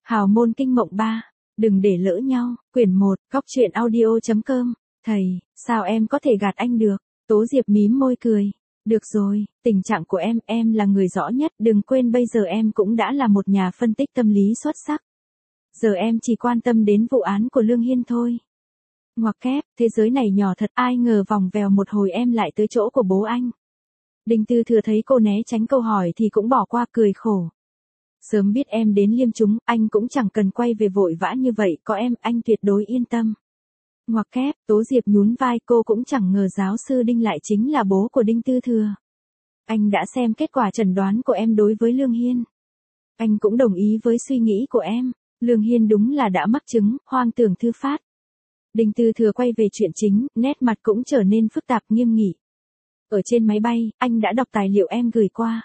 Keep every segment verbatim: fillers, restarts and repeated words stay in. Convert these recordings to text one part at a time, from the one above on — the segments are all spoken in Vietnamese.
Hào môn kinh mộng ba, đừng để lỡ nhau, quyển một, góc truyện audio.com, thầy, sao em có thể gạt anh được? Tố Diệp mím môi cười. Được rồi, tình trạng của em, em là người rõ nhất, đừng quên bây giờ em cũng đã là một nhà phân tích tâm lý xuất sắc. Giờ em chỉ quan tâm đến vụ án của Lương Hiên thôi. Ngoặc kép, thế giới này nhỏ thật, ai ngờ vòng vèo một hồi em lại tới chỗ của bố anh. Đinh Tư Thừa thấy cô né tránh câu hỏi thì cũng bỏ qua cười khổ. Sớm biết em đến liêm chúng, anh cũng chẳng cần quay về vội vã như vậy, có em, anh tuyệt đối yên tâm. Ngoặc kép, Tố Diệp nhún vai, cô cũng chẳng ngờ giáo sư Đinh lại chính là bố của Đinh Tư Thừa. Anh đã xem kết quả chẩn đoán của em đối với Lương Hiên. Anh cũng đồng ý với suy nghĩ của em, Lương Hiên đúng là đã mắc chứng, hoang tưởng thư phát. Đinh Tư Thừa quay về chuyện chính, nét mặt cũng trở nên phức tạp nghiêm nghị. Ở trên máy bay, anh đã đọc tài liệu em gửi qua.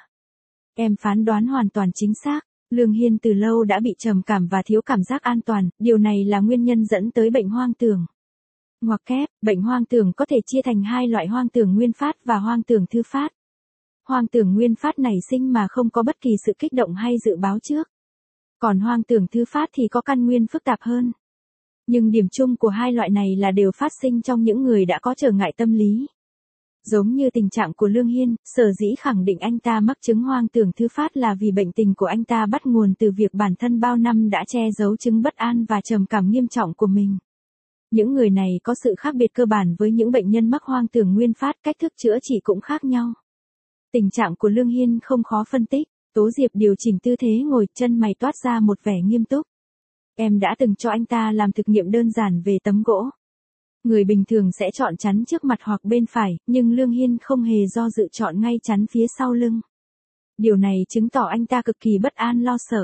Em phán đoán hoàn toàn chính xác, Lương Hiên từ lâu đã bị trầm cảm và thiếu cảm giác an toàn, điều này là nguyên nhân dẫn tới bệnh hoang tưởng. Ngoặc kép, bệnh hoang tưởng có thể chia thành hai loại hoang tưởng nguyên phát và hoang tưởng thư phát. Hoang tưởng nguyên phát nảy sinh mà không có bất kỳ sự kích động hay dự báo trước. Còn hoang tưởng thư phát thì có căn nguyên phức tạp hơn. Nhưng điểm chung của hai loại này là đều phát sinh trong những người đã có trở ngại tâm lý. Giống như tình trạng của Lương Hiên, sở dĩ khẳng định anh ta mắc chứng hoang tưởng thư phát là vì bệnh tình của anh ta bắt nguồn từ việc bản thân bao năm đã che giấu chứng bất an và trầm cảm nghiêm trọng của mình. Những người này có sự khác biệt cơ bản với những bệnh nhân mắc hoang tưởng nguyên phát, cách thức chữa trị cũng khác nhau. Tình trạng của Lương Hiên không khó phân tích, Tố Diệp điều chỉnh tư thế ngồi, chân mày toát ra một vẻ nghiêm túc. Em đã từng cho anh ta làm thực nghiệm đơn giản về tấm gỗ. Người bình thường sẽ chọn chắn trước mặt hoặc bên phải, nhưng Lương Hiên không hề do dự chọn ngay chắn phía sau lưng. Điều này chứng tỏ anh ta cực kỳ bất an lo sợ.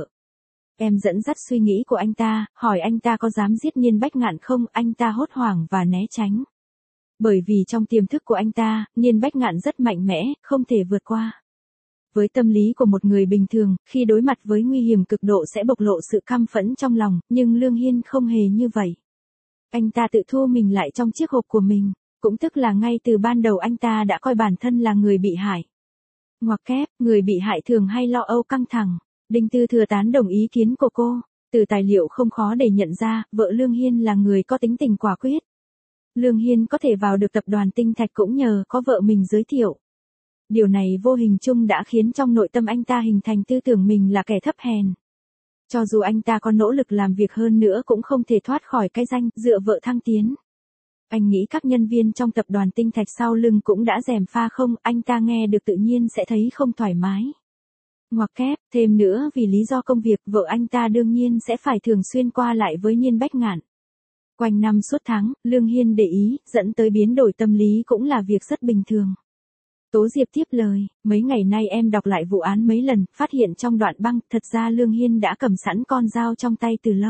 Em dẫn dắt suy nghĩ của anh ta, hỏi anh ta có dám giết Niên Bách Ngạn không, anh ta hốt hoảng và né tránh. Bởi vì trong tiềm thức của anh ta, Niên Bách Ngạn rất mạnh mẽ, không thể vượt qua. Với tâm lý của một người bình thường, khi đối mặt với nguy hiểm cực độ sẽ bộc lộ sự căm phẫn trong lòng, nhưng Lương Hiên không hề như vậy. Anh ta tự thu mình lại trong chiếc hộp của mình, cũng tức là ngay từ ban đầu anh ta đã coi bản thân là người bị hại. Ngoặc kép, người bị hại thường hay lo âu căng thẳng. Đinh Tư Thừa tán đồng ý kiến của cô, từ tài liệu không khó để nhận ra, vợ Lương Hiên là người có tính tình quả quyết. Lương Hiên có thể vào được tập đoàn Tinh Thạch cũng nhờ có vợ mình giới thiệu. Điều này vô hình chung đã khiến trong nội tâm anh ta hình thành tư tưởng mình là kẻ thấp hèn. Cho dù anh ta có nỗ lực làm việc hơn nữa cũng không thể thoát khỏi cái danh dựa vợ thăng tiến. Anh nghĩ các nhân viên trong tập đoàn Tinh Thạch sau lưng cũng đã gièm pha không, anh ta nghe được tự nhiên sẽ thấy không thoải mái. Ngoặc kép, thêm nữa vì lý do công việc, vợ anh ta đương nhiên sẽ phải thường xuyên qua lại với Niên Bách Ngạn. Quanh năm suốt tháng, Lương Hiên để ý, dẫn tới biến đổi tâm lý cũng là việc rất bình thường. Tố Diệp tiếp lời, mấy ngày nay em đọc lại vụ án mấy lần, phát hiện trong đoạn băng, thật ra Lương Hiên đã cầm sẵn con dao trong tay từ lâu.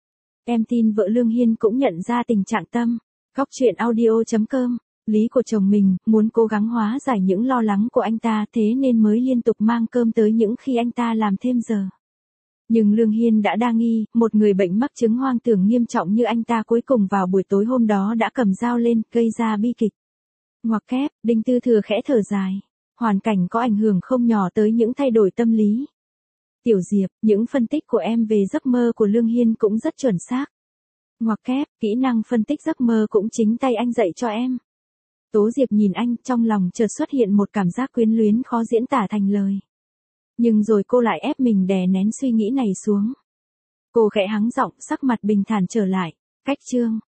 Em tin vợ Lương Hiên cũng nhận ra tình trạng tâm. Góc truyện audio.com, lý của chồng mình, muốn cố gắng hóa giải những lo lắng của anh ta, thế nên mới liên tục mang cơm tới những khi anh ta làm thêm giờ. Nhưng Lương Hiên đã đa nghi, một người bệnh mắc chứng hoang tưởng nghiêm trọng như anh ta cuối cùng vào buổi tối hôm đó đã cầm dao lên, gây ra bi kịch. Ngoặc kép, Đinh Tư Thừa khẽ thở dài. Hoàn cảnh có ảnh hưởng không nhỏ tới những thay đổi tâm lý. Tiểu Diệp, những phân tích của em về giấc mơ của Lương Hiên cũng rất chuẩn xác. Ngoặc kép, kỹ năng phân tích giấc mơ cũng chính tay anh dạy cho em. Tố Diệp nhìn anh, trong lòng chợt xuất hiện một cảm giác quyến luyến khó diễn tả thành lời. Nhưng rồi cô lại ép mình đè nén suy nghĩ này xuống. Cô khẽ hắng giọng, sắc mặt bình thản trở lại. Cách chương.